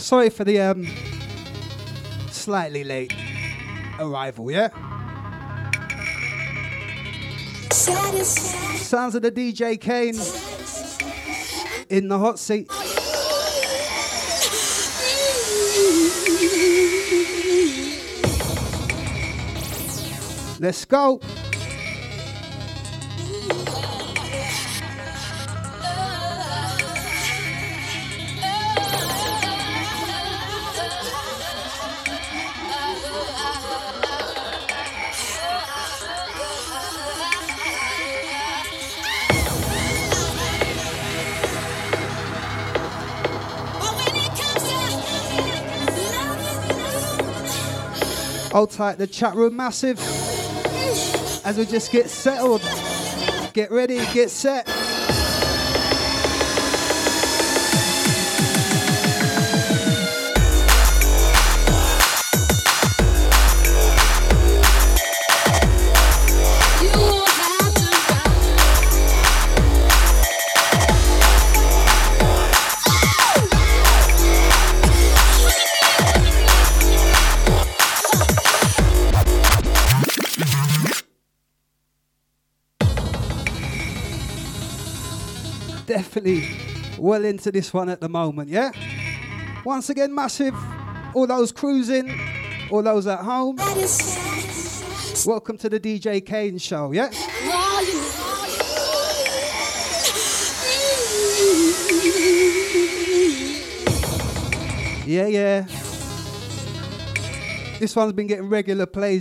Sorry for the slightly late arrival, yeah? Sounds of the DJ Kane in the hot seat. Let's go. Hold tight, the chat room massive. As we just get settled, get ready, get set. Definitely well into this one at the moment, yeah? Once again, massive. All those cruising, all those at home. Welcome to the DJ Kane show, yeah? Yeah, yeah. This one's been getting regular plays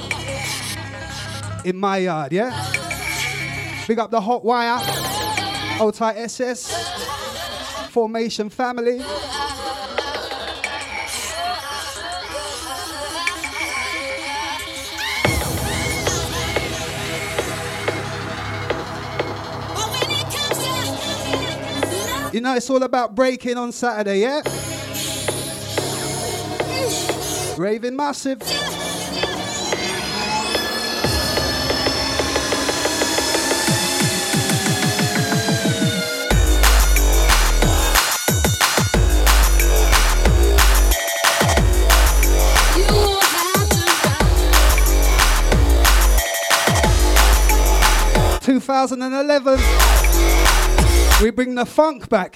in my yard, yeah? Big up the Hot Wire. Hold tight SS, Formation family. You know it's all about breaking on Saturday, yeah? Raving massive. 2011, we bring the funk back.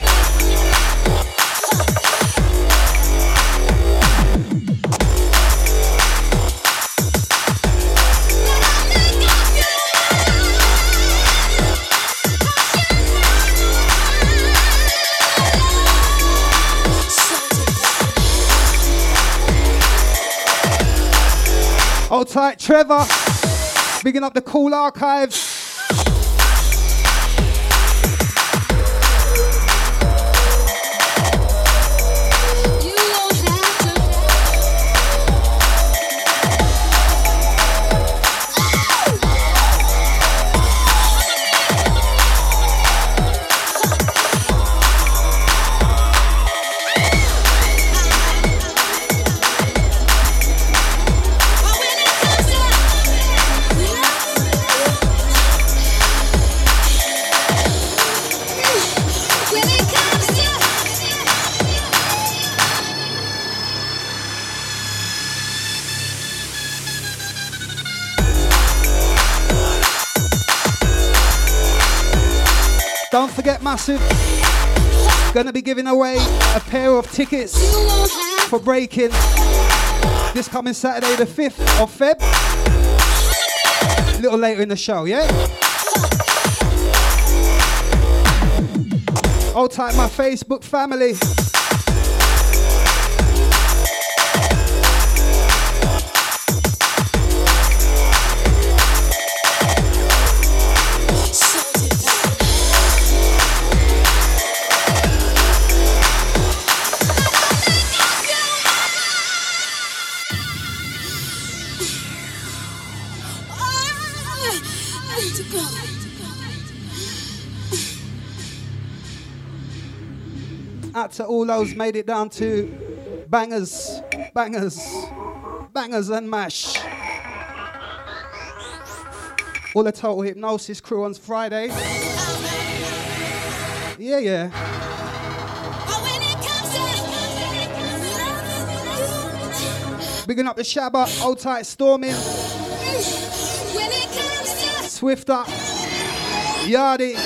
Hold tight, Trevor. Bigging up the cool archives. Don't forget, massive, gonna be giving away a pair of tickets for breaking this coming Saturday the 5th of Feb. A little later in the show, yeah? Hold tight, my Facebook family. Out to all those made it down to bangers, bangers, bangers and mash. All the Total Hypnosis crew on Friday. Yeah, yeah. Bigging up the Shabba, Old Tight Storming, Swifter, Yardy.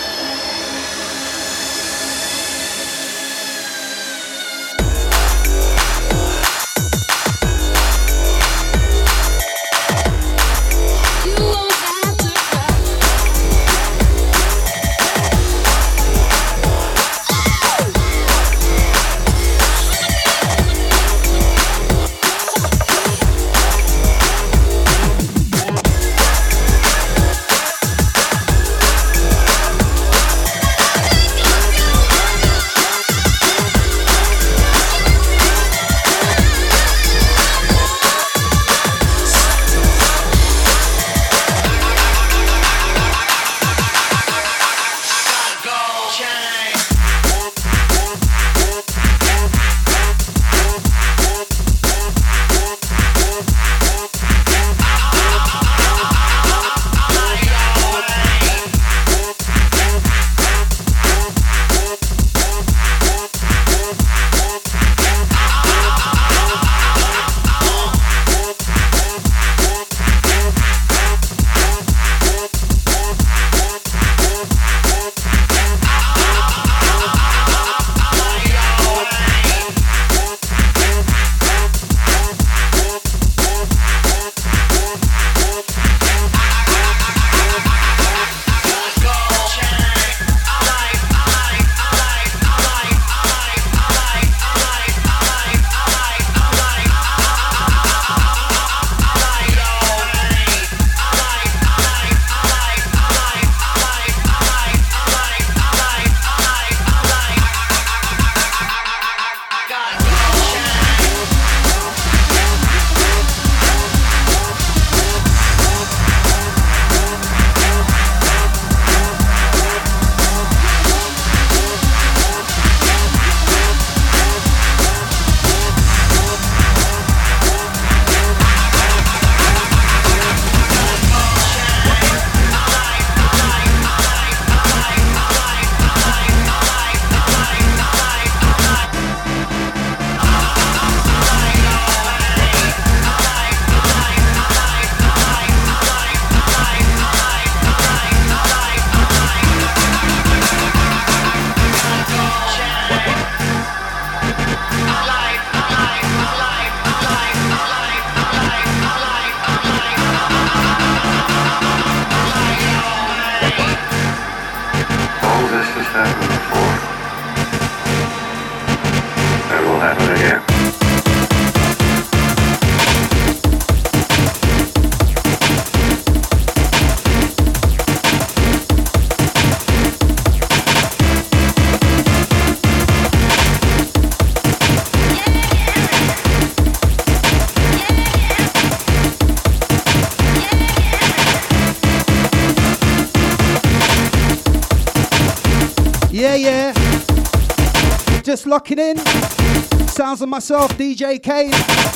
Just locking in. Sounds of myself, DJ Kane.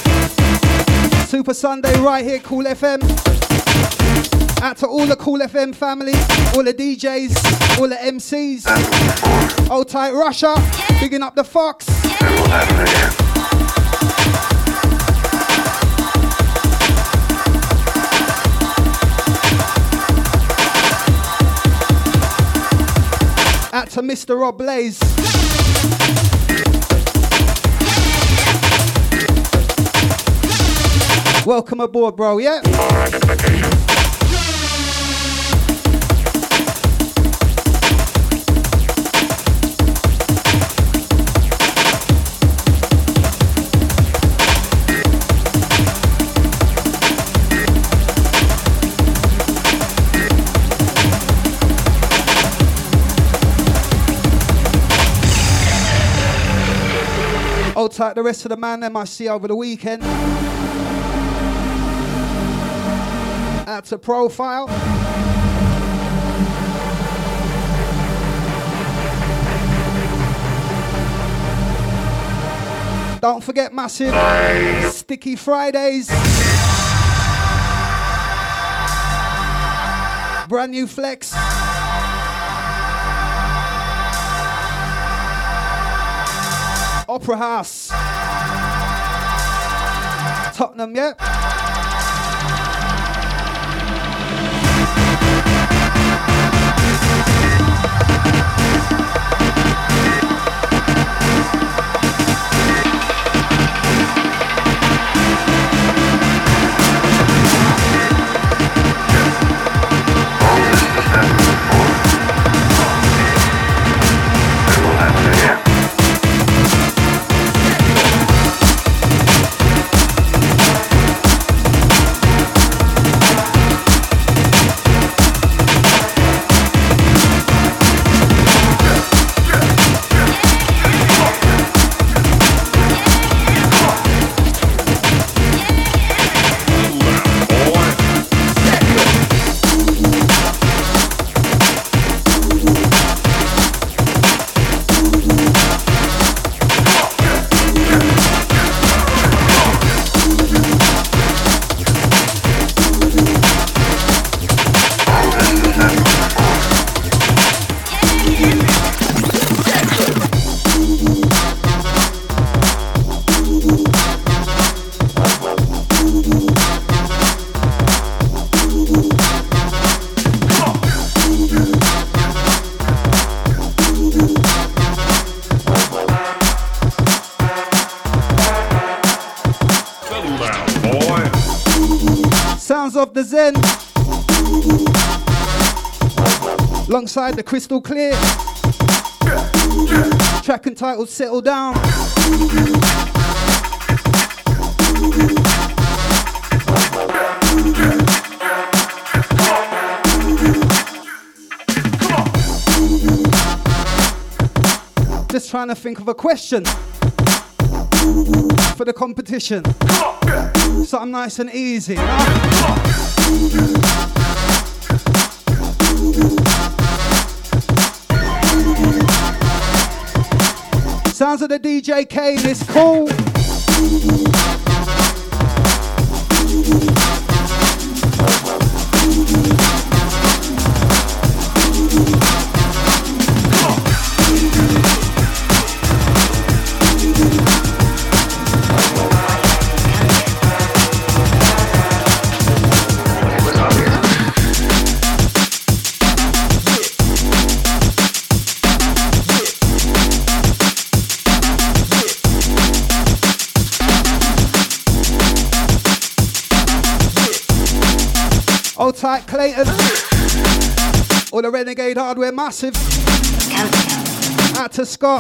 Super Sunday right here, Cool FM. Out to all the Cool FM family, all the DJs, all the MCs. Old Tight Russia, bigging up the Fox. Out to Mr. Rob Blaze. Welcome aboard, bro, yeah? Hold tight, the rest of the man them I see over the weekend. Out to Profile. Don't forget Massive. Sticky Fridays. Brand new Flex. Opera House. Tottenham, yeah? Of the Zen alongside the Crystal Clear track entitled Settle Down. Just trying to think of a question for the competition. Something nice and easy. Sounds of the DJ Kane is cool. Hold tight, Clayton. Or the Renegade Hardware Massive. Out to Scott.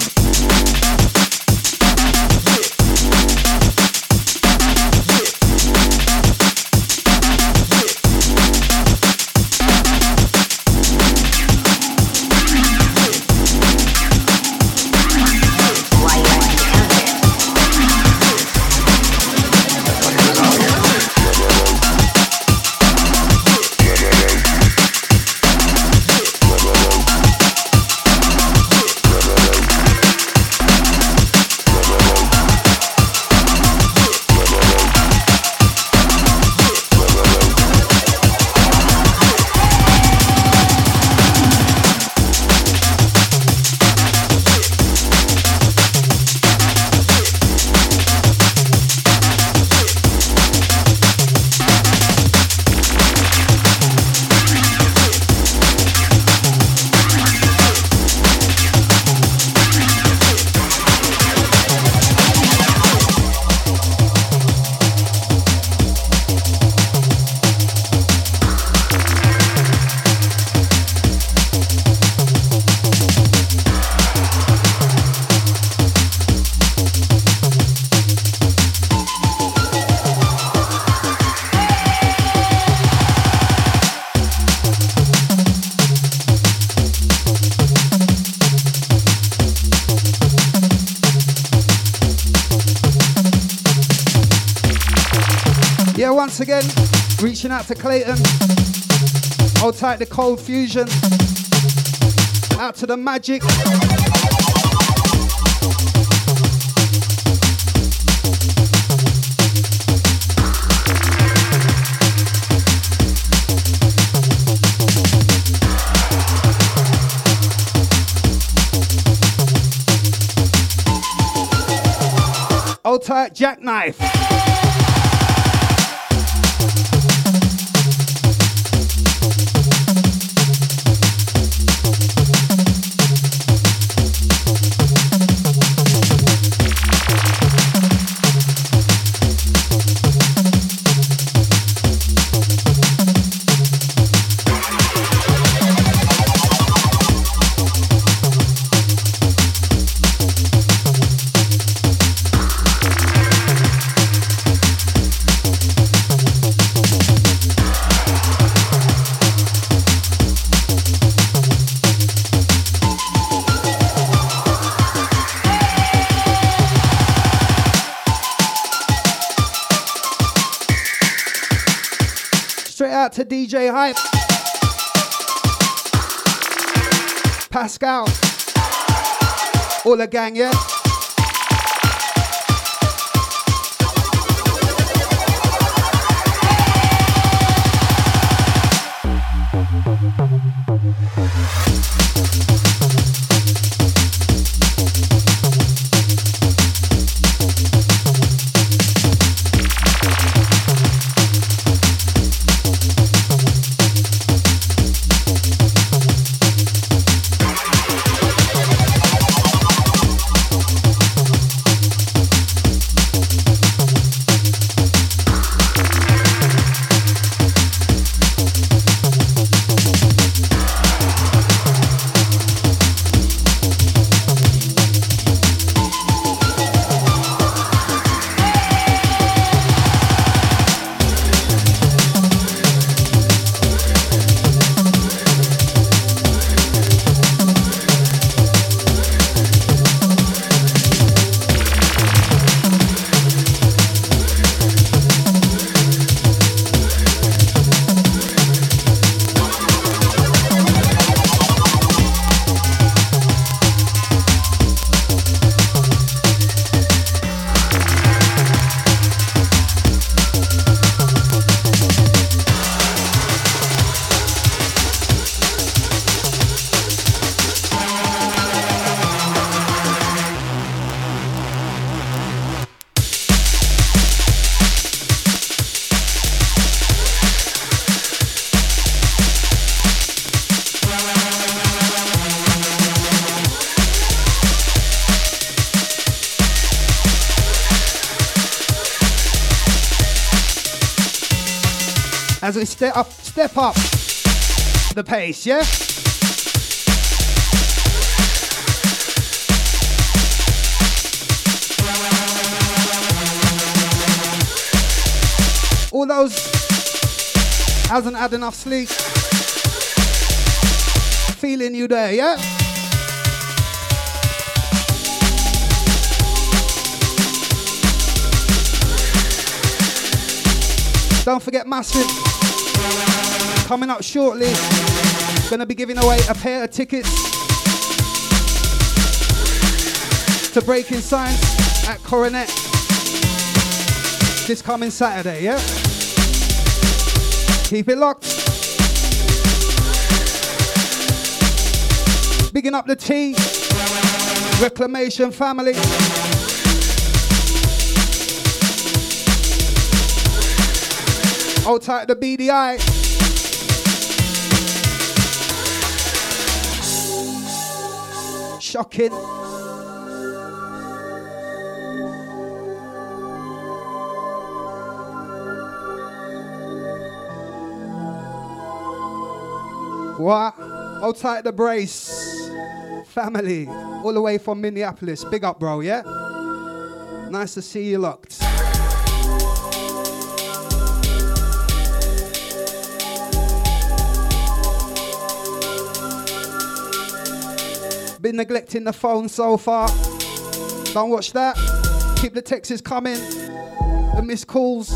Once again, reaching out to Clayton. Hold tight, the Cold Fusion. Out to the Magic. Hold tight, Jackknife. out to DJ Hype, Pascal, all the gang, yeah? As we step up the pace, yeah? All those hasn't had enough sleep, feeling you there, yeah? Don't forget Massive. Coming up shortly, gonna be giving away a pair of tickets to Breaking Science at Coronet this coming Saturday, yeah? Keep it locked. Bigging up the T, Reclamation family. Hold tight the BDI. Shocking. What? Hold tight the brace. Family. All the way from Minneapolis. Big up, bro, yeah? Nice to see you locked. Been neglecting the phone so far. Don't watch that. Keep the texts coming. The missed calls.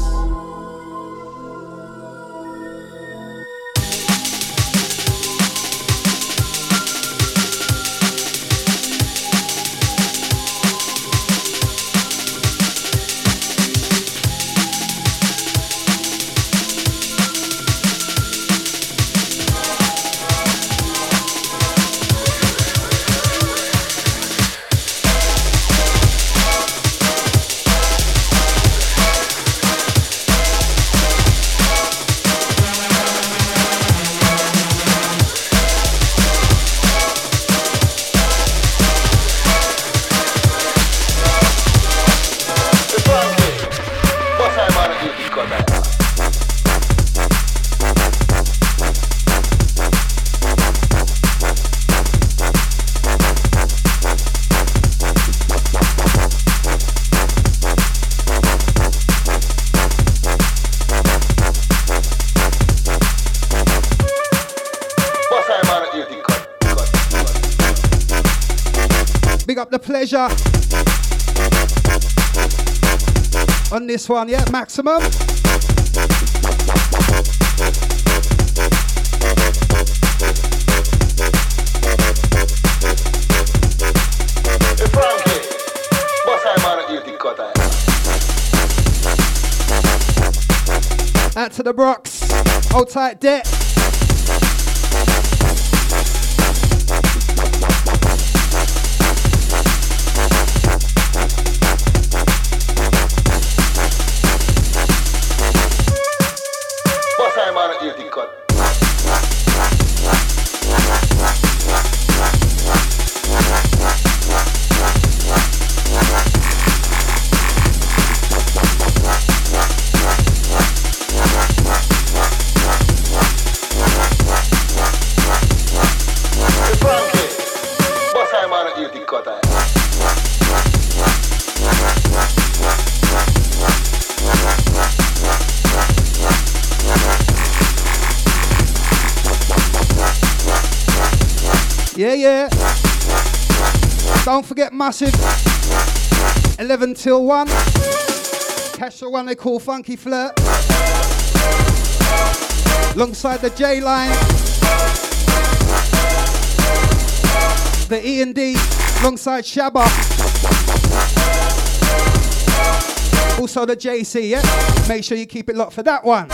Up the pleasure on this one, yeah, Maximum. out to the Brox. Hold tight, debt. Yeah. Don't forget Massive. 11 till 1. Catch the one they call Funky Flirt. Alongside the J Line. The E&D. Alongside Shabba. Also the JC, yeah? Make sure you keep it locked for that one.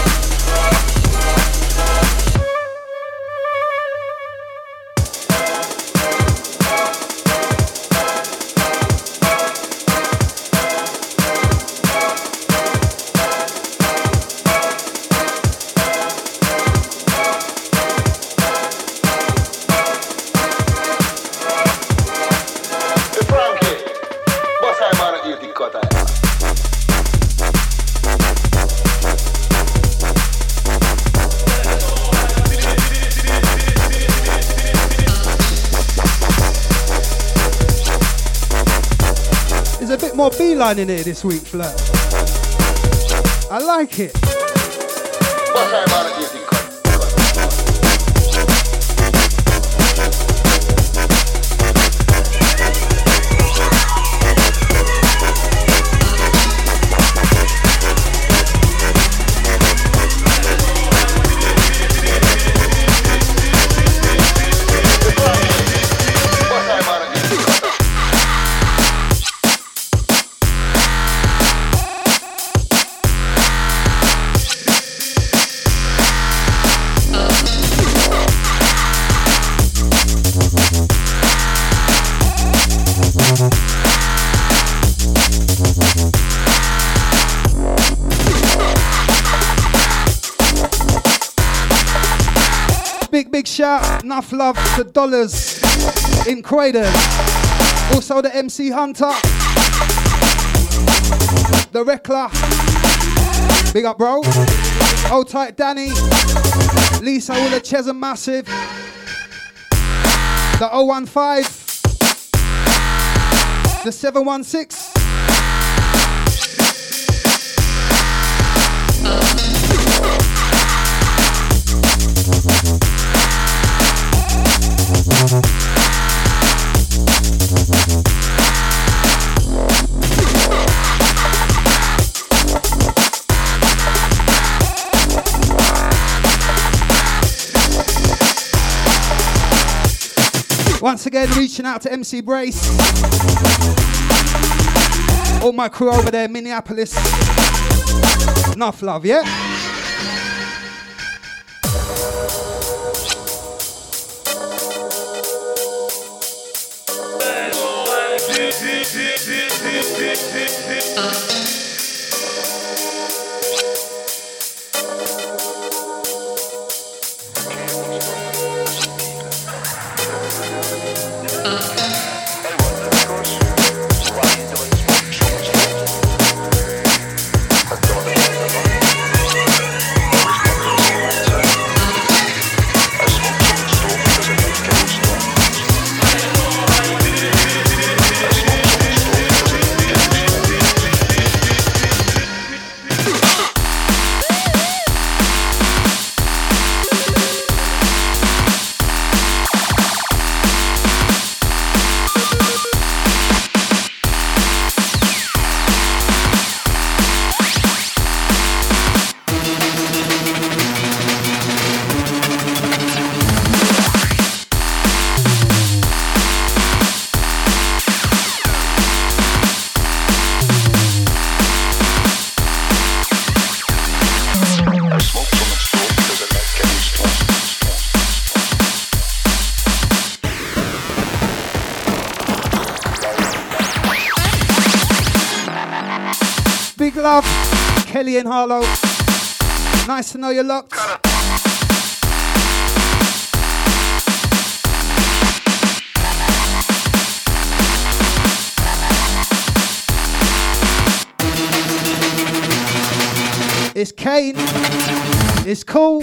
More beeline in here this week, Flirt. I like it. What time on it, you think? Big shout, enough love to Dollars in Croydon. Also the MC Hunter, the Reckler. Big up, bro. Hold tight, Danny. Lisa with the Chesham Massive. The 015. The 716. Once again, reaching out to MC Brace. All my crew over there in Minneapolis. Enough love, yeah? Big love, Kelly and Harlow. Nice to know you're locked. It's Kane. It's cool.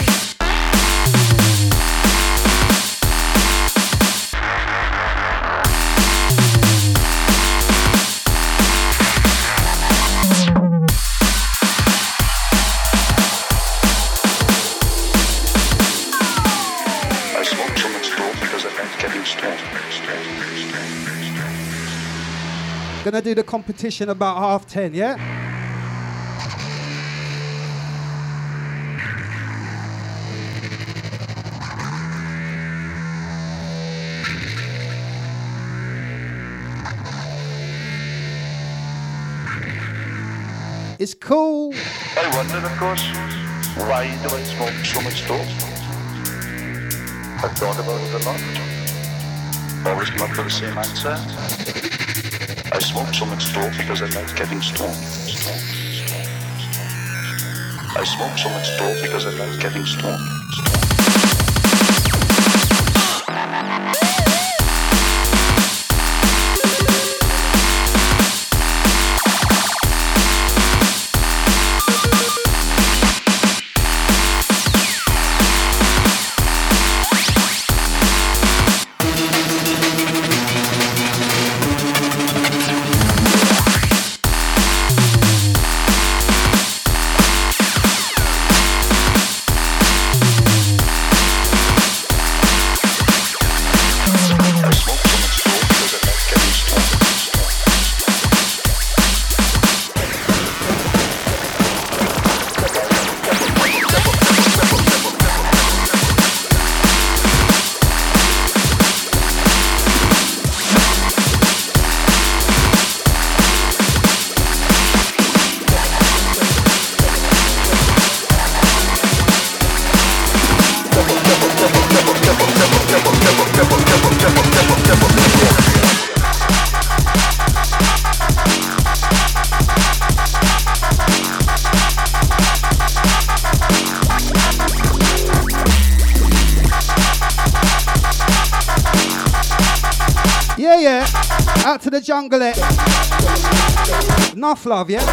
Gonna do the competition about 10:30, yeah? It's cool. I wonder, of course, why do I smoke so much dope? I've thought about it a lot. Always come up with the same answer. I smoke so much dope because I like getting stoned. I smoke so much dope because I like getting stoned. Out to the jungle, enough love, yeah?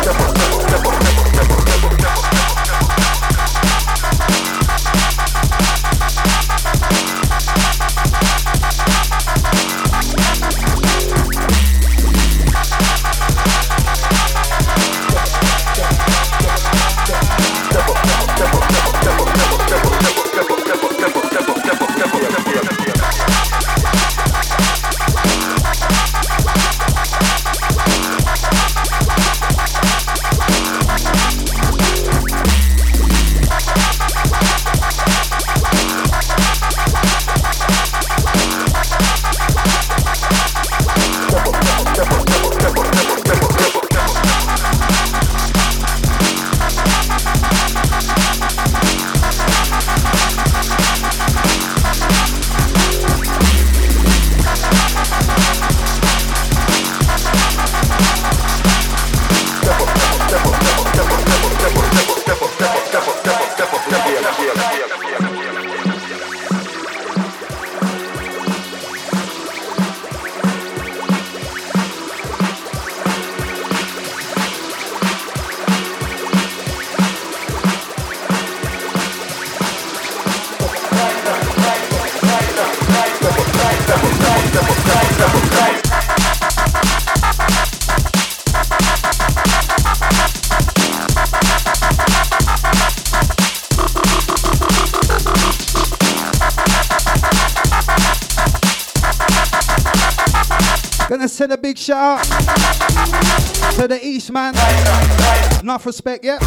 Gonna send a big shout out to the East man. Enough respect, yeah?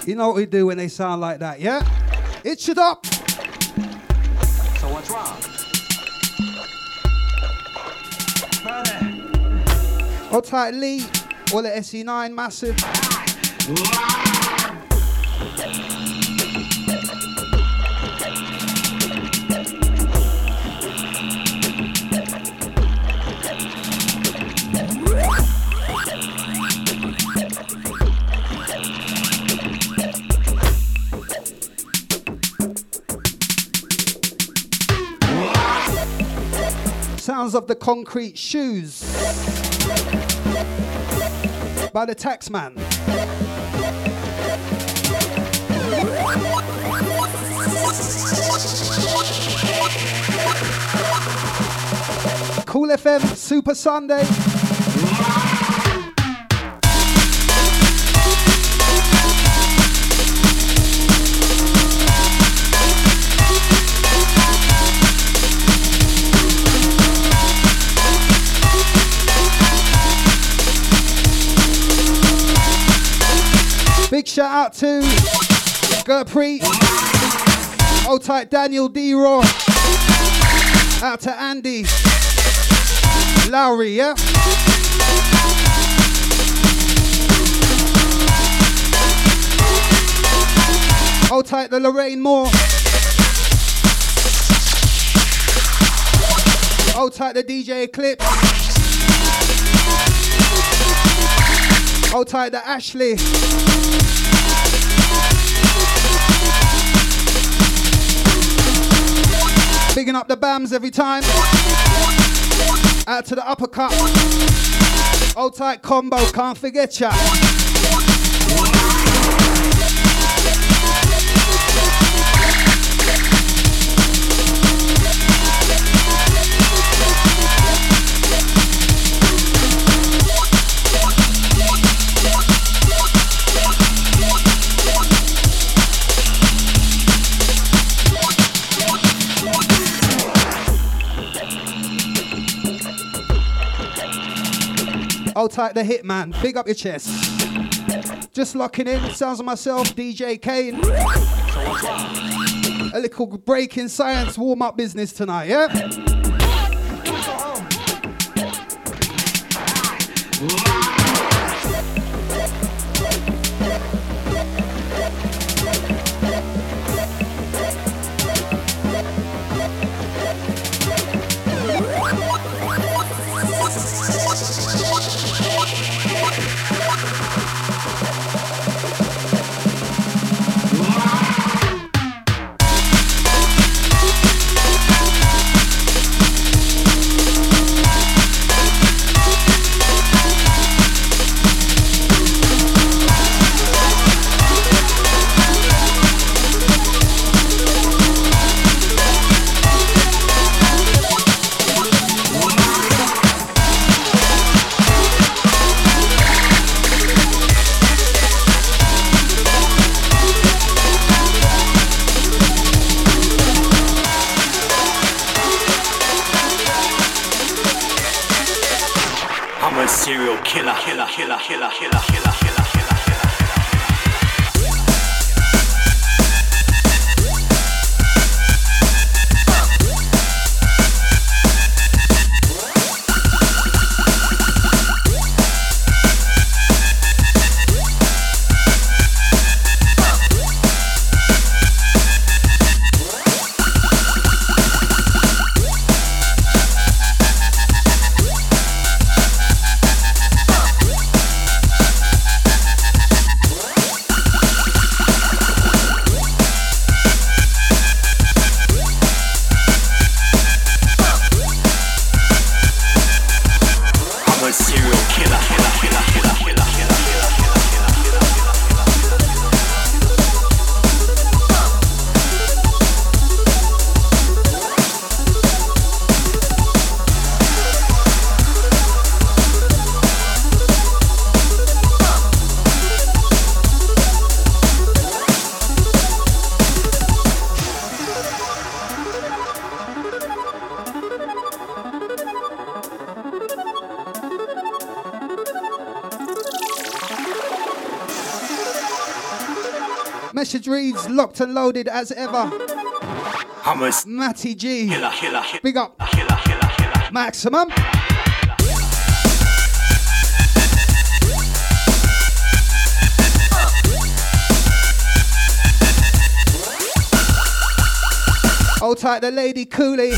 You know what we do when they sound like that, yeah? Itch it up. So what's wrong? Hold tight, Lee. All the SE9, massive. Sounds of the Concrete Shoes by the Taxman. Cool FM, Super Sunday. Big shout out to Gurpreet. Hold tight, Daniel D. Raw. Out to Andy Lowry, yeah? Hold tight, the Lorraine Moore. Hold tight, the DJ Eclipse. Hold tight, the Ashley. Bigging up the BAMs every time. Out to the Uppercut. Hold tight, Combo, can't forget ya. Hold tight, the Hitman. Big up your chest. Just locking in. Sounds of myself, DJ Kane. A little break in science warm-up business tonight, yeah? Message reads, locked and loaded as ever. Matty G. Big up. Maximum. Hold tight, the lady Cooley.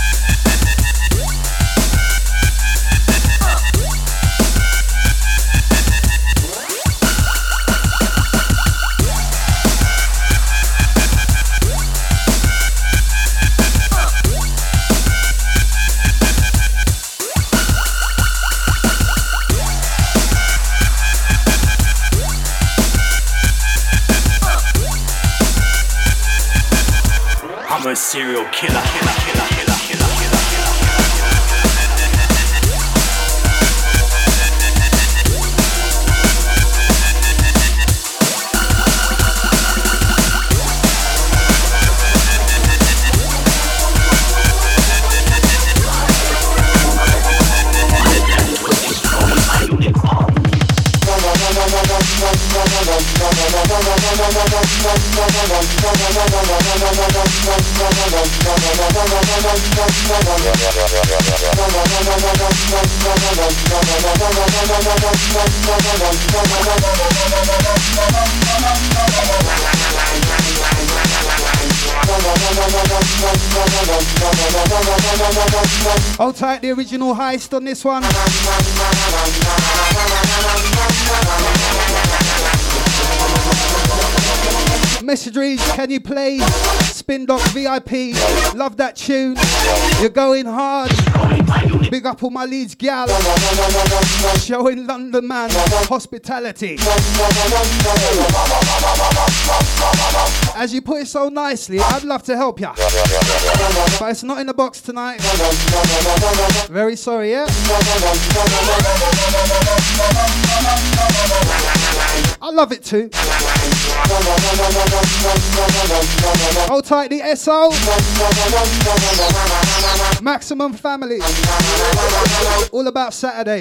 I'm a serial killer. Hold tight, the original heist on this one. Message reads, can you play Spin Doc VIP? Love that tune. You're going hard. Big up all my Leeds gal. Showing London man hospitality. As you put it so nicely, I'd love to help ya, but it's not in the box tonight. Very sorry, yeah? I love it too. Hold tight, the SO. Maximum family. All about Saturday.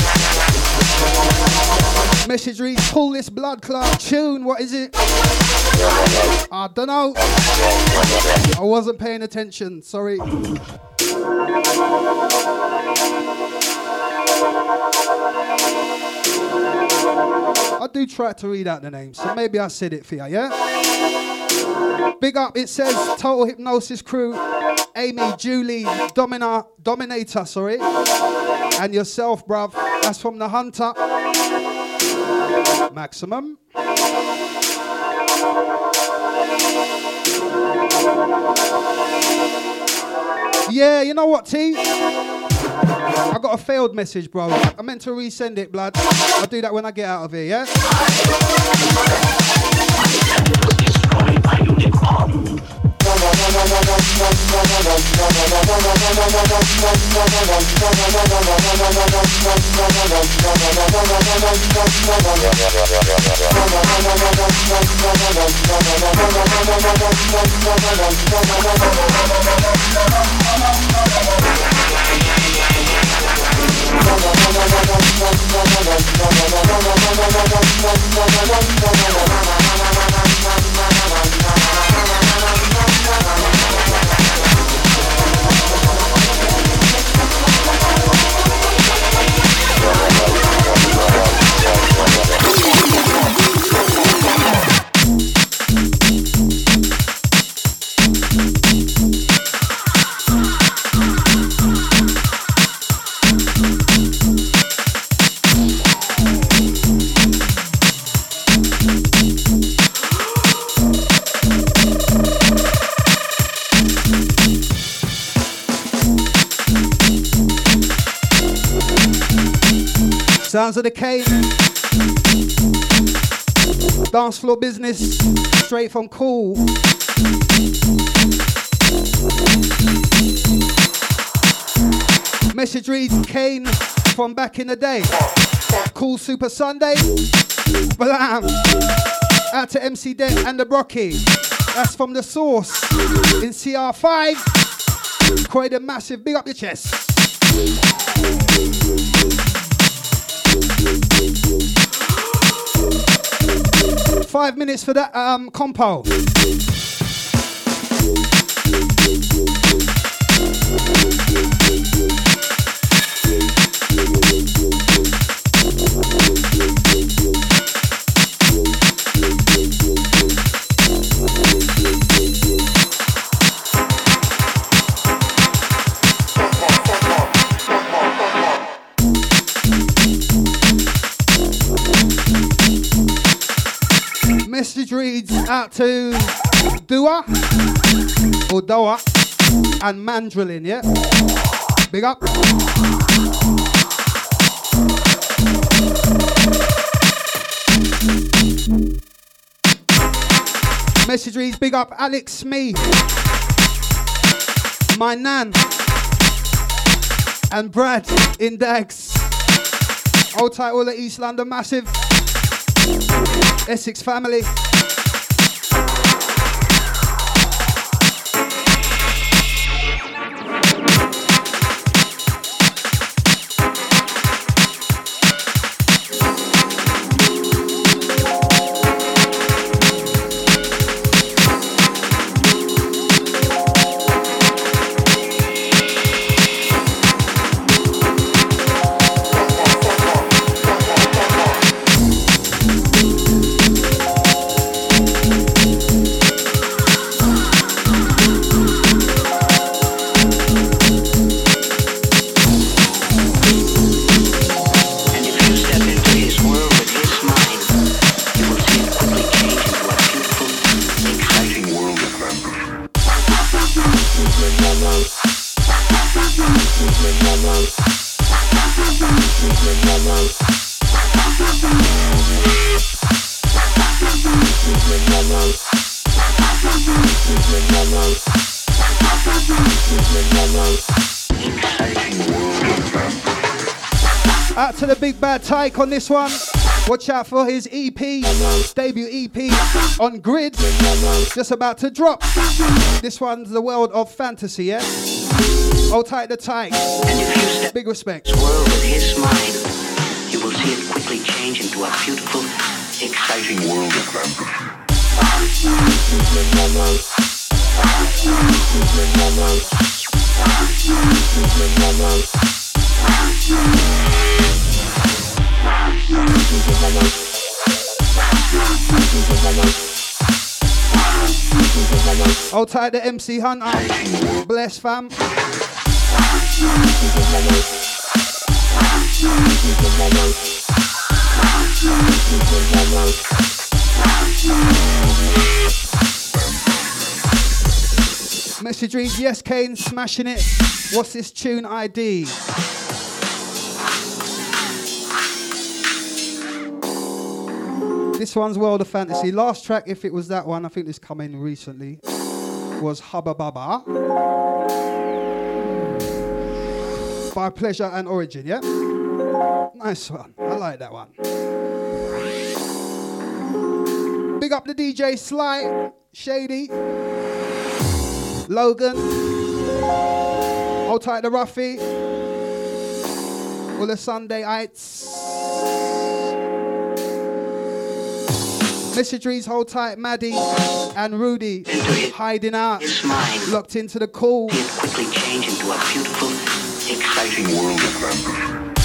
Message reads, pull this blood clot tune. What is it? I don't know. I wasn't paying attention. Sorry. I do try to read out the names, so maybe I said it for you, yeah? Big up, it says Total Hypnosis Crew, Amy, Julie, Dominator, sorry, and yourself, bruv. That's from the Hunter. Maximum. Yeah, you know what, T? I got a failed message, bro. I meant to resend it, blood. I'll do that when I get out of here, yeah? Sounds of the Cane. Dance floor business. Straight from Cool. Message reads, Kane from back in the day. Cool Super Sunday. Blam. Out to MC Det and the Brocky. That's from the Source. In CR5. Quite a massive. Big up your chest. 5 minutes for that compo. Message reads out to Dua or Doa and Mandrillin, yeah? Big up. Message reads big up Alex Smee, my nan, and Brad in Dags. Hold tight, all the East London massive. Essex family. Out to the big bad Tyke on this one. Watch out for his EP, debut EP on Grid. Just about to drop. This one's the world of fantasy, yeah? Hold tight the Tyke. Big respect. World with his mind, you will see it quickly change into a beautiful, exciting world of fantasy. Hold tight the MC Hunter. Bless fam. Message reads, yes Kane, smashing it. What's this tune ID? This one's World of Fantasy. Last track, if it was that one, I think this come in recently, was Hubba Bubba by Pleasure and Origin, yeah? Nice one. I like that one. Big up the DJ Sly, Shady, Logan, hold tight the Ruffy, all the Sundayites. Message reads, hold tight Maddie and Rudy, hiding out, locked into the cool. It quickly change into a beautiful, exciting world of fantasy.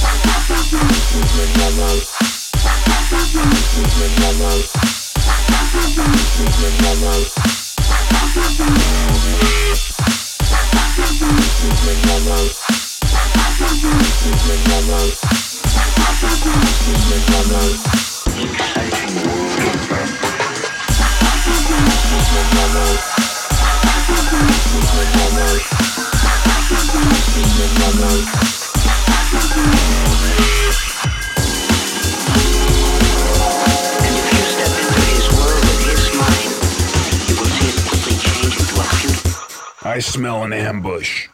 I smell an ambush.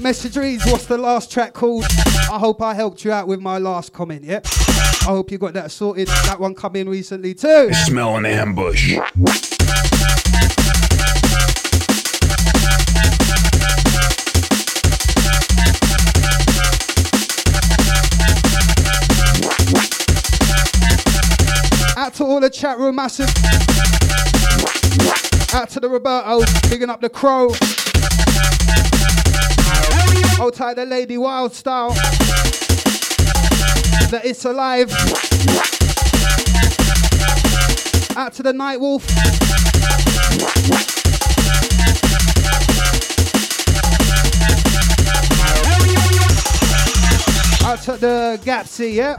Message reads, what's the last track called? I hope I helped you out with my last comment, yeah? I hope you got that sorted. That one come in recently too. I smell an ambush. Out to all the chat room massive. Out to the Roberto, bigging up the Crow. Hold tight the Lady Wild style. The It's Alive. Out to the Night Wolf. Out to the Gapsy, yeah?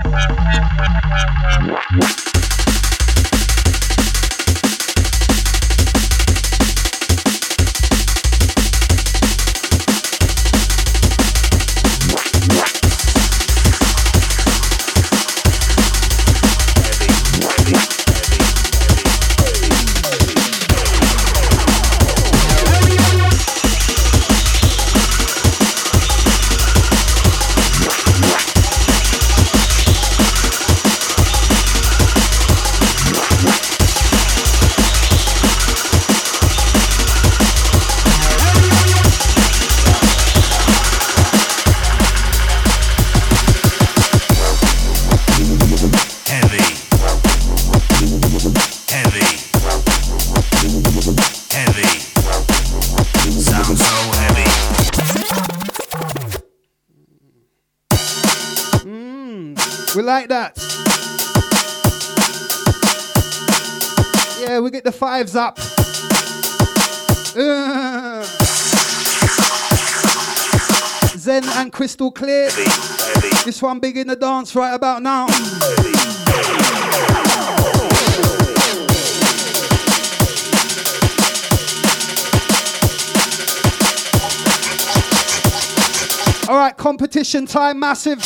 We like that. Yeah, we get the fives up. Zen and Crystal Clear. This one big in the dance right about now. All right, competition time, massive.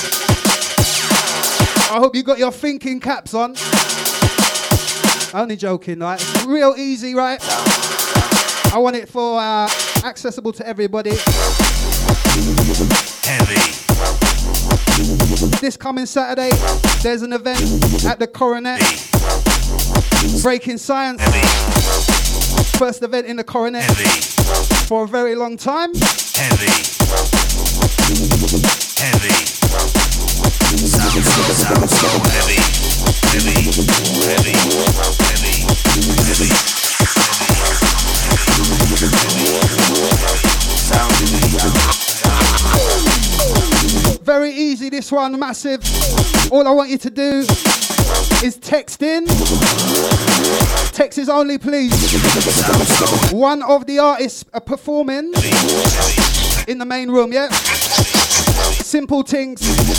I hope you got your thinking caps on. Only joking, right? It's real easy, right? I want it for accessible to everybody. Heavy. This coming Saturday, there's an event at the Coronet. Breaking Science. Heavy. First event in the Coronet Heavy. for a very long time. Heavy. Heavy. Sounds so heavy. Heavy. Heavy. Heavy. Heavy. Very easy, this one, massive. All I want you to do is text in. Text is only, please. One of the artists are performing in the main room, yeah? Simple things.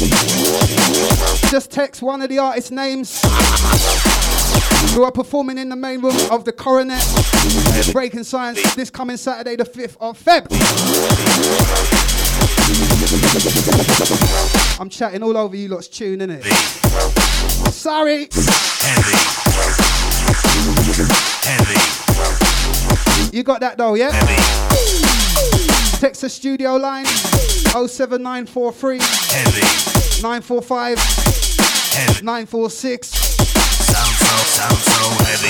Just text one of the artists' names who are performing in the main room of the Coronet Breaking Science this coming Saturday, the 5th of Feb. I'm chatting all over you lot's tune, innit? Sorry. Heavy. Heavy. You got that though, yeah? Heavy. Text the studio line 07943 Heavy. 945 Heavy. 946. Sound so heavy.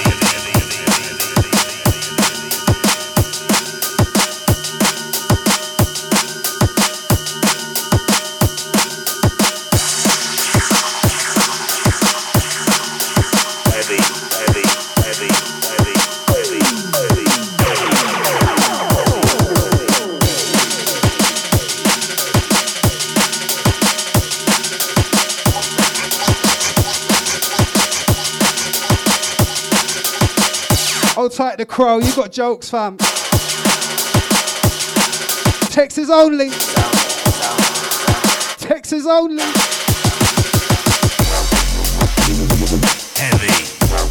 Hold tight the Crow, you got jokes, fam. Text is only. Text is only. Heavy.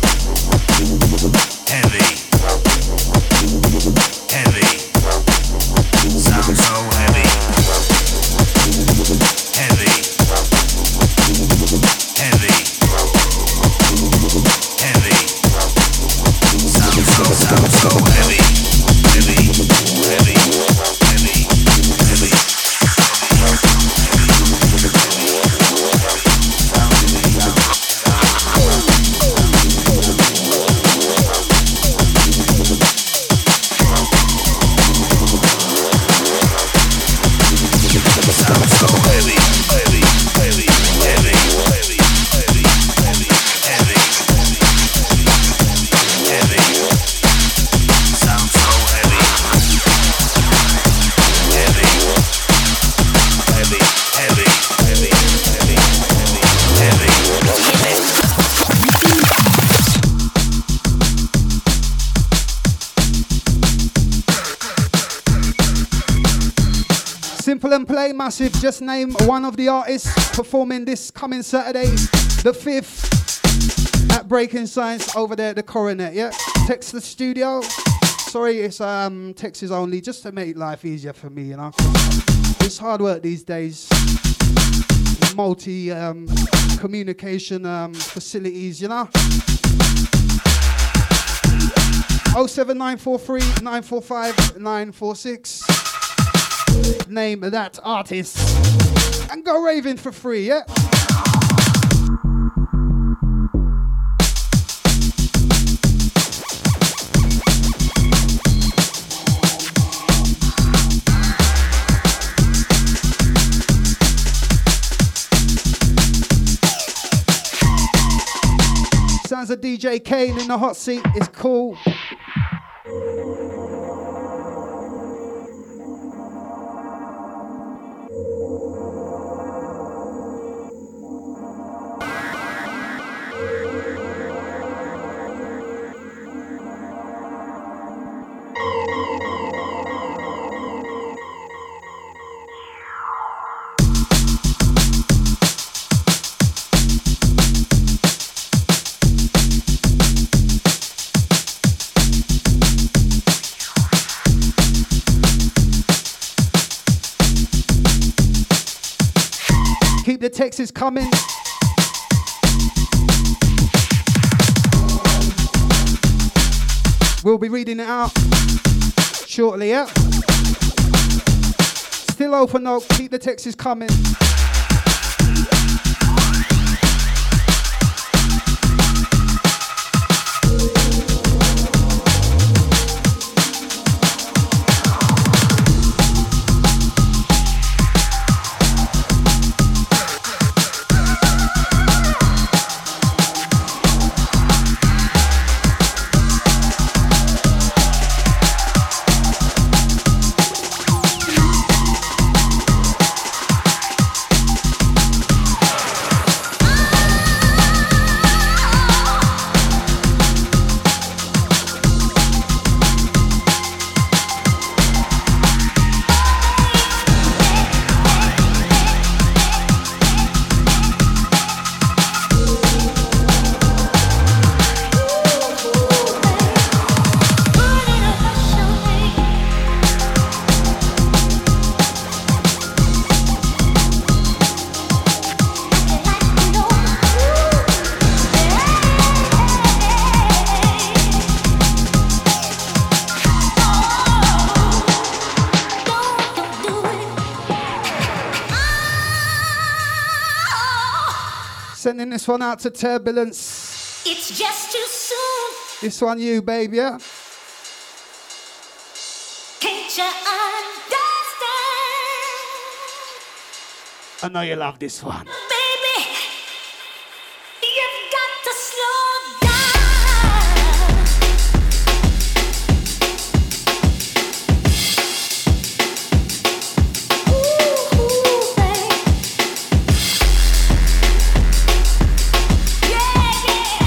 Heavy. Heavy. Sound so heavy. Heavy. Heavy. Heavy. Sound so heavy. Heavy. Heavy. Heavy. Simple and Play, massive. Just name one of the artists performing this coming Saturday, the 5th, at Breaking Science over there at the Coronet, yeah? Text the studio. Sorry, it's text is only, just to make life easier for me, you know? It's hard work these days. Multi communication facilities, you know? 07943 945 946. Name that artist and go raving for free, yeah? Sounds of DJ Kane in the hot seat. It's cool. Keep the texts coming. We'll be reading it out shortly, yeah? Still open though, keep the texts coming. Sending this one out to Turbulence. It's just too soon. This one you, babe, yeah? Can't you understand? I know you love this one. Baby, you've got to slow down. Ooh, babe. Yeah,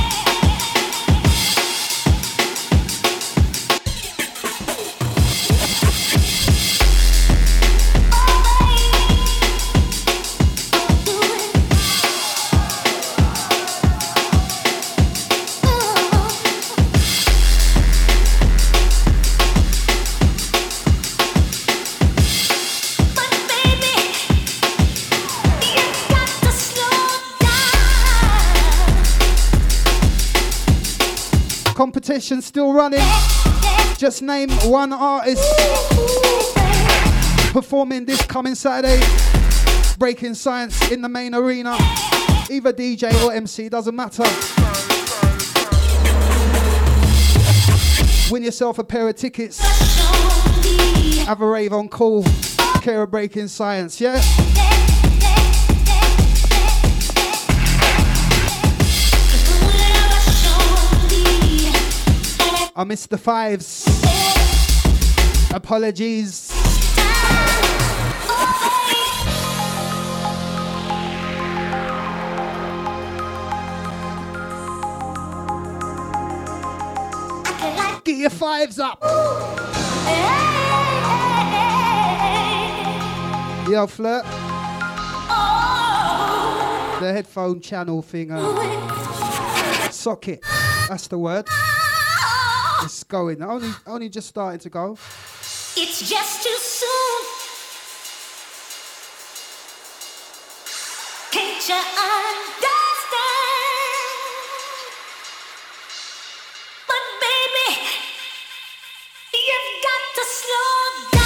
Competition still running. Just name one artist performing this coming Saturday. Breaking Science in the main arena. Either DJ or MC, doesn't matter. Win yourself a pair of tickets. Have a rave on call. Care of Breaking Science, yeah? I missed the fives. Apologies. Get your fives up. Yo, Flirt. The headphone channel thing. Socket. That's the word. It's going. Only just starting to go. It's just too soon. Can't you understand? But baby, you've got to slow down.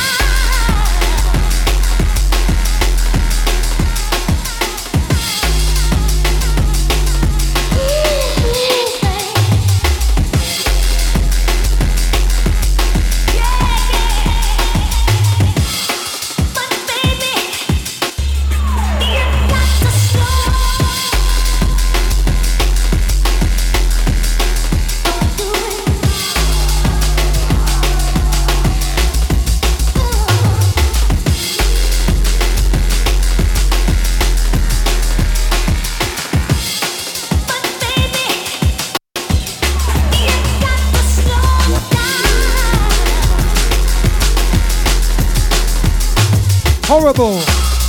Horrible.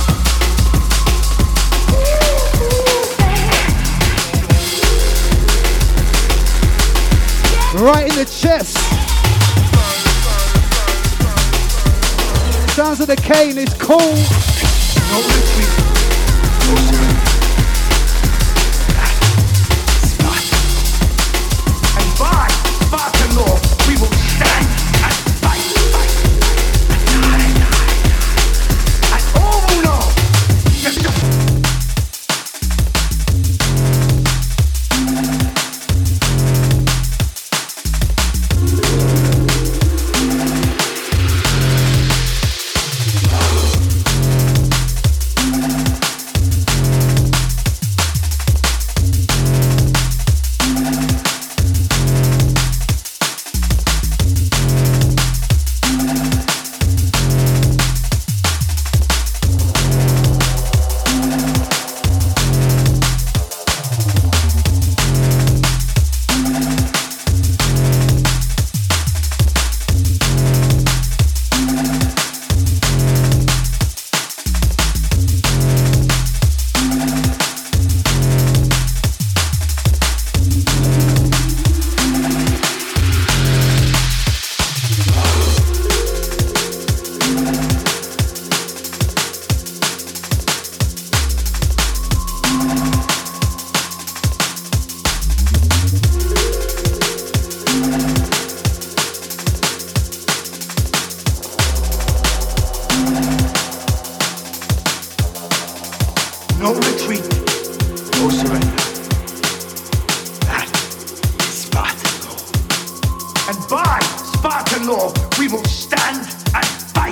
Right in the chest. Sounds of the cane is cool. No retreat. No surrender. And by Spartan law, we will stand and fight. And all will know that no retreat, no surrender. That is Spartan law. And by Spartan law, we will stand and fight.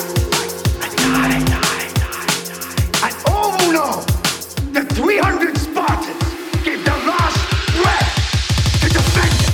And all will know that 300 Spartans gave their last breath to defend it.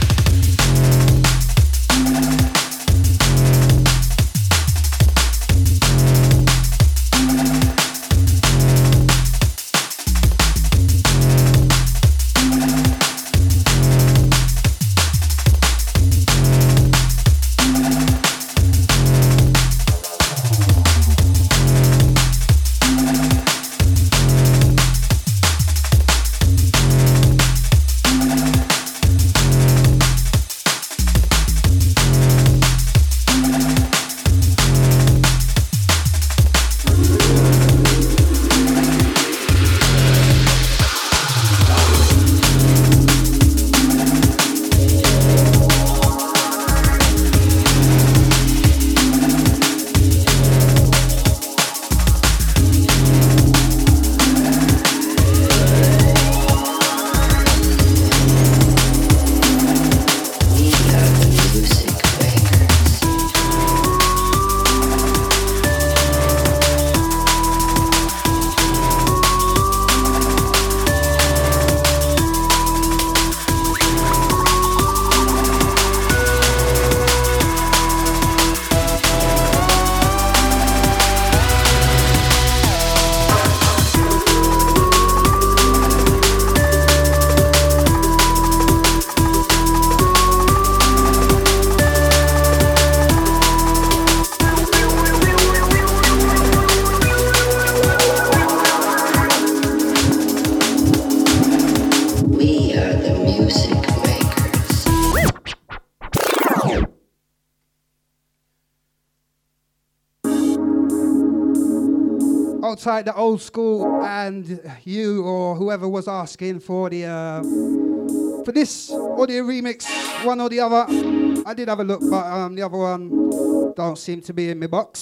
Hold tight, the old school, and you or whoever was asking for the for this audio remix, one or the other. I did have a look, but the other one don't seem to be in my box.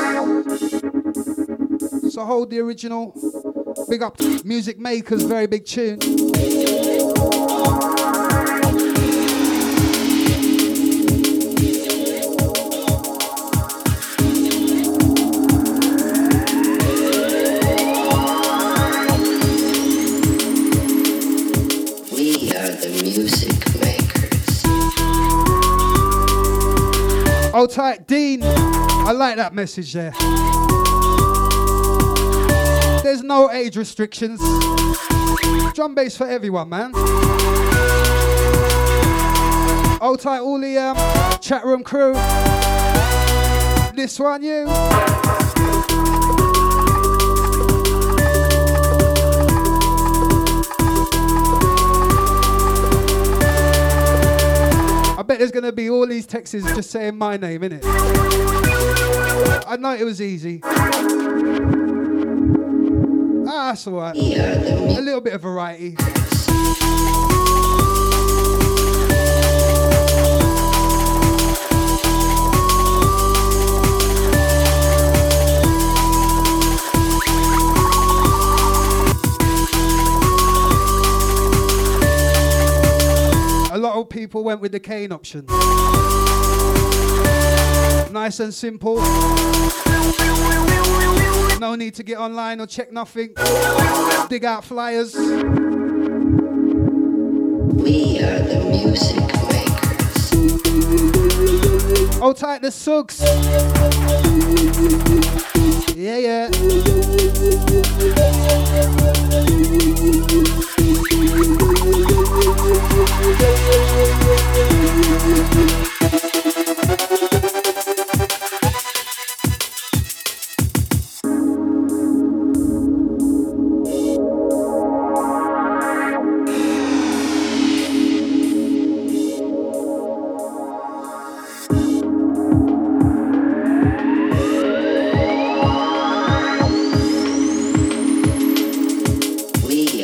So hold the original. Big up Music Makers, very big tune. We are the music makers. Hold tight, Dean. I like that message there. There's no age restrictions. Drum bass for everyone, man. Hold tight, all the chat room crew. This one, you. I bet there's gonna be all these texts just saying my name, innit? I know it was easy. Ah, that's alright. A little bit of variety. A lot of people went with the Kane option. Nice and simple. No need to get online or check nothing. Dig out flyers. We are the music makers. Hold tight, the Suggs. Yeah, yeah. We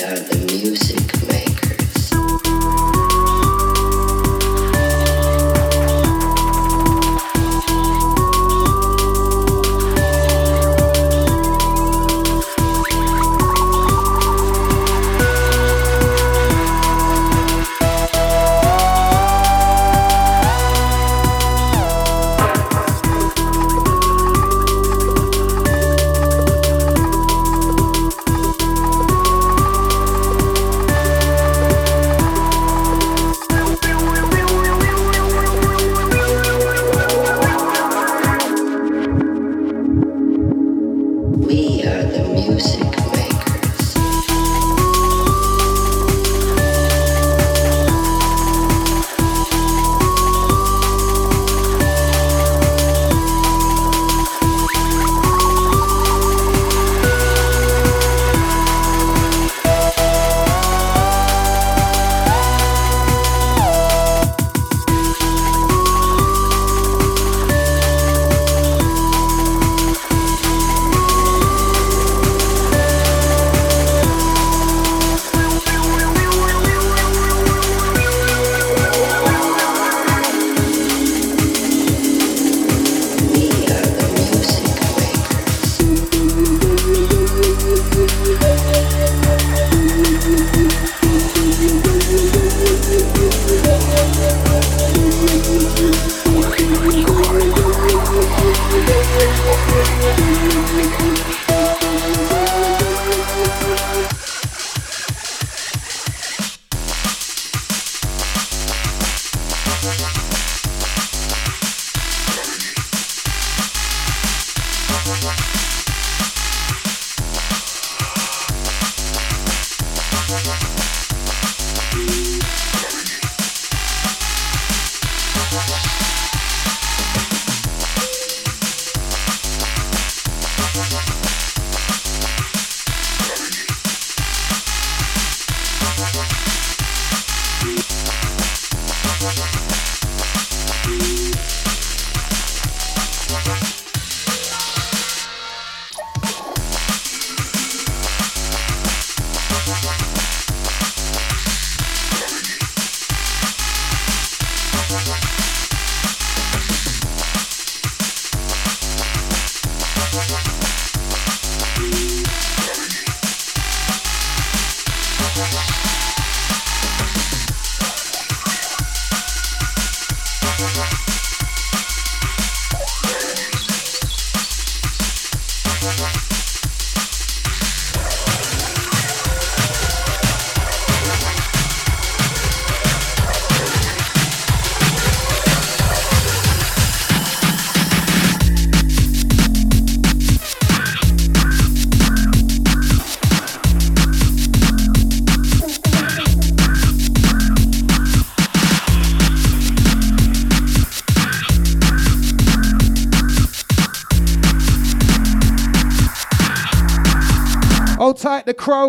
Hold tight, the crow.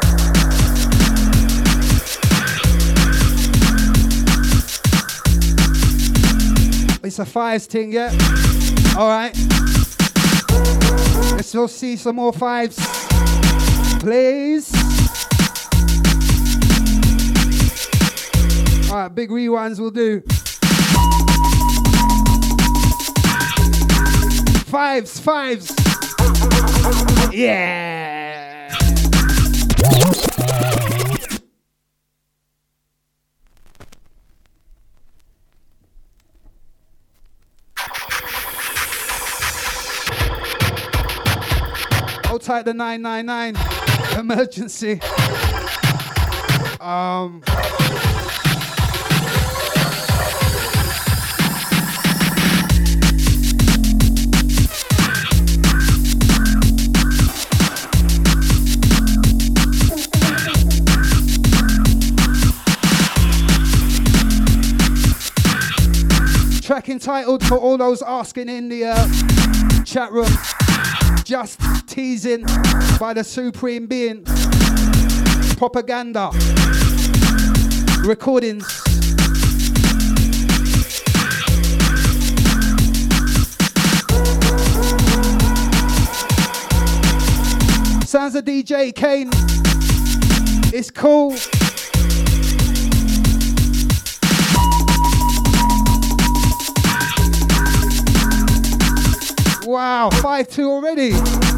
It's a fives thing, yeah? Alright. Let's go see some more fives. Please. Alright, big rewinds will do. Fives, fives. Yeah. Hold tight the 999 emergency. Track entitled for all those asking in the chat room. Just teasing by the supreme being. Propaganda. Recordings. Sounds of DJ Kane. It's cool. Wow, 5-2 already.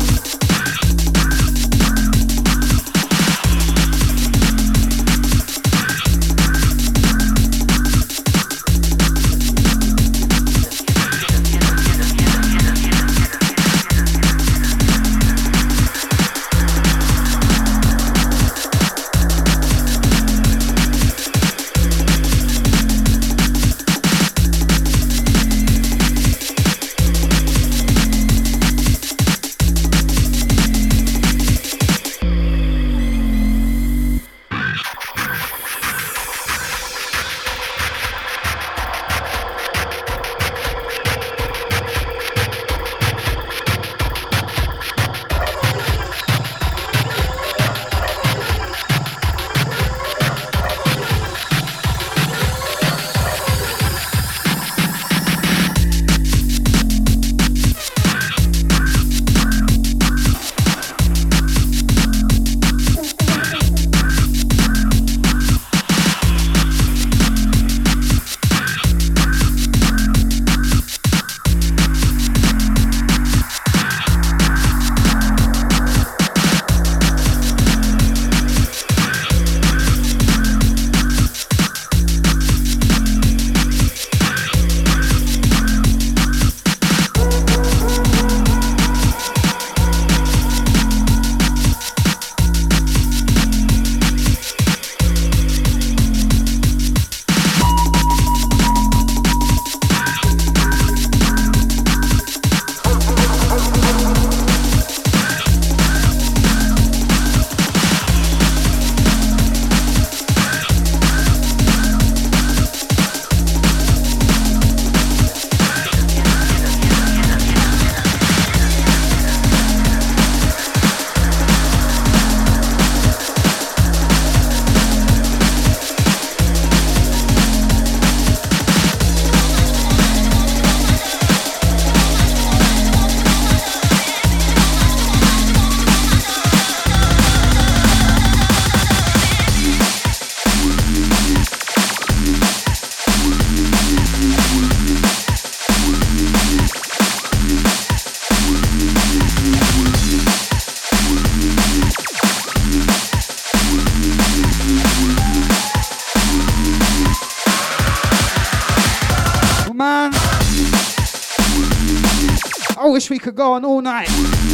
I wish we could go on all night.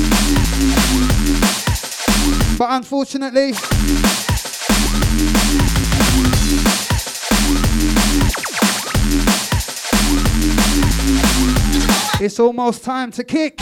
But unfortunately, it's almost time to kick.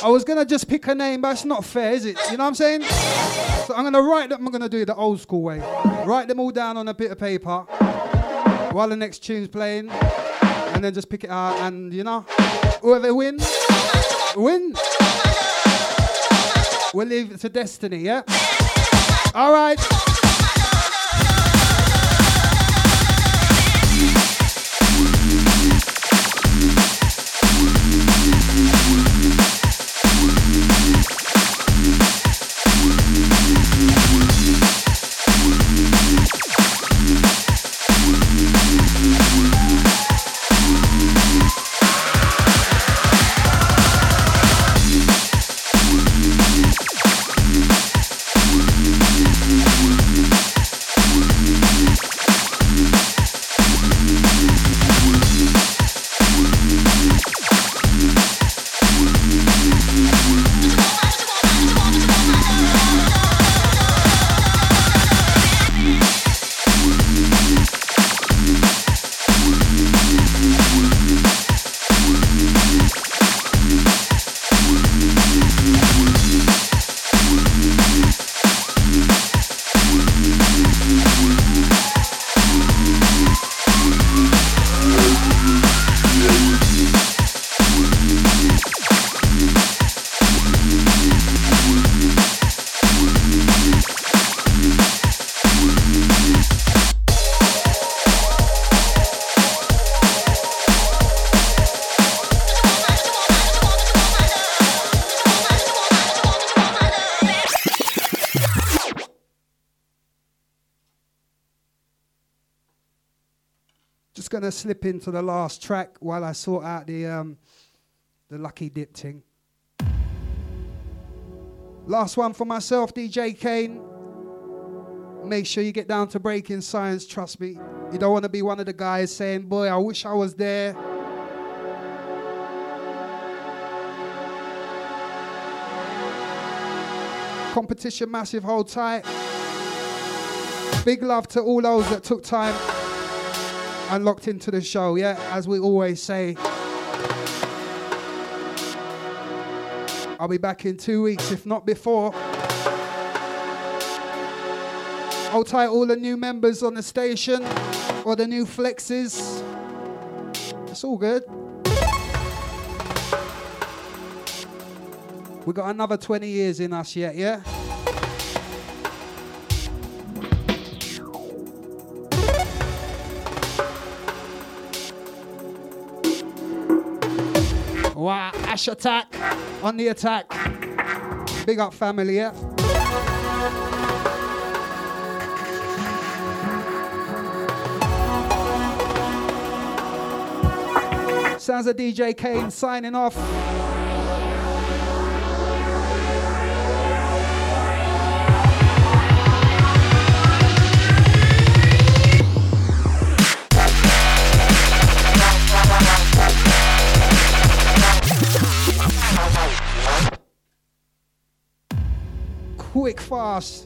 I was gonna just pick a name, but it's not fair, is it? You know what I'm saying? So I'm gonna do it the old school way. Write them all down on a bit of paper while the next tune's playing, and then just pick it out, and you know, whoever wins. We'll leave it to destiny, yeah? All right. Gonna slip into the last track while I sort out the Lucky Dip thing. Last one for myself, DJ Kane. Make sure you get down to Breaking Science, trust me. You don't want to be one of the guys saying, boy, I wish I was there. Competition massive, hold tight. Big love to all those that took time and locked into the show, yeah, as we always say. I'll be back in 2 weeks, if not before. Hold tight, all the new members on the station, or the new flexes. It's all good. We got another 20 years in us yet, yeah? Wow, Ash Attack on the attack. Big up family, yeah? Sounds of DJ Kane signing off. Quick, fast.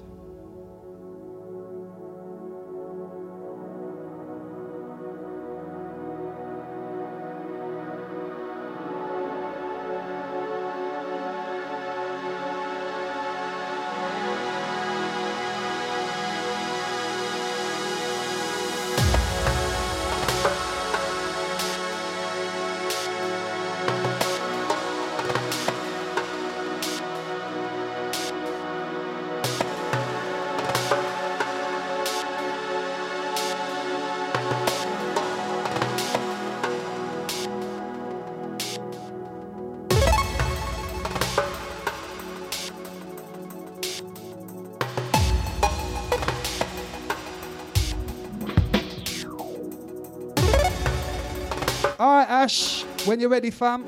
All right, Ash, when you're ready, fam.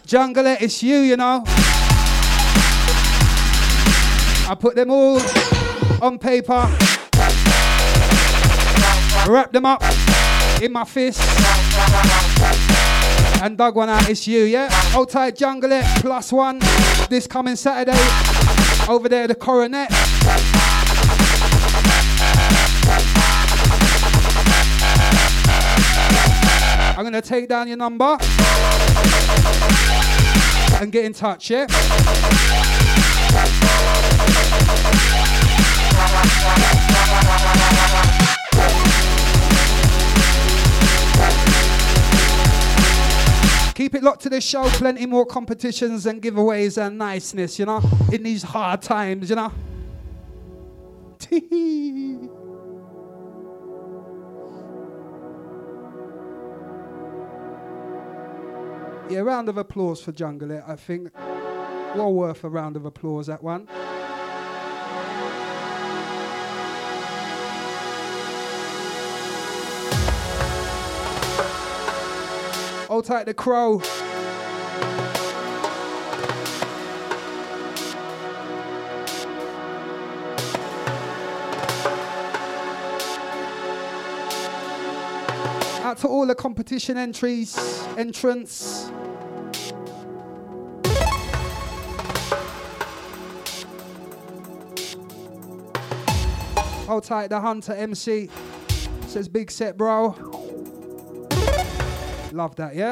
Jungle, it's you know. I put them all on paper, wrap them up in my fist, and dug one out. It's you, yeah? Hold tight, Jungle, +1 this coming Saturday over there at the Coronet. I'm gonna take down your number and get in touch, yeah? Keep it locked to the show, plenty more competitions and giveaways and niceness, you know, in these hard times, you know. Yeah, round of applause for Jungle, I think. Well worth a round of applause, that one. Hold tight, the Crow. Out to all the competition entrants. Hold tight, the Hunter MC. Says big set, bro. Love that, yeah?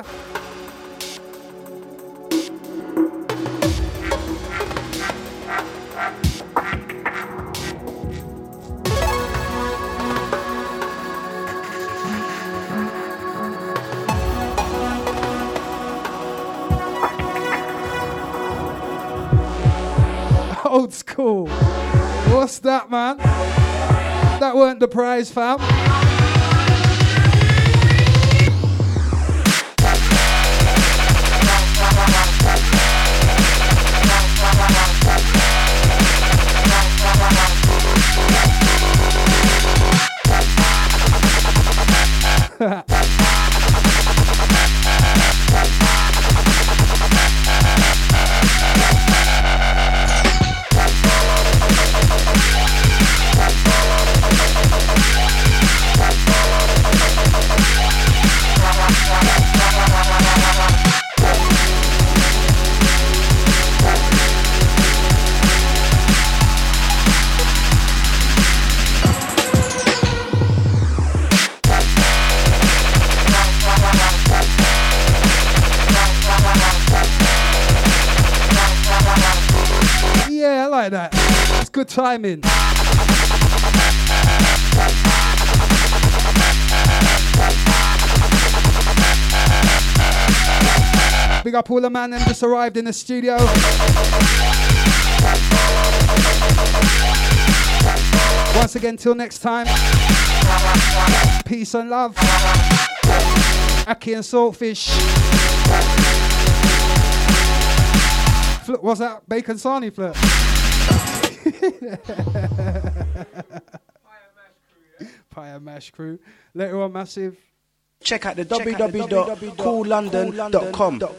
Old school. What's that, man? That weren't the prize, fam. That. It's good timing. Big up all the man that just arrived in the studio. Once again, till next time. Peace and love. Aki and Saltfish. What's that? Bacon Sarnie flirt. Pie and Mash crew. Later on, massive. Check out the www.coollondon.com.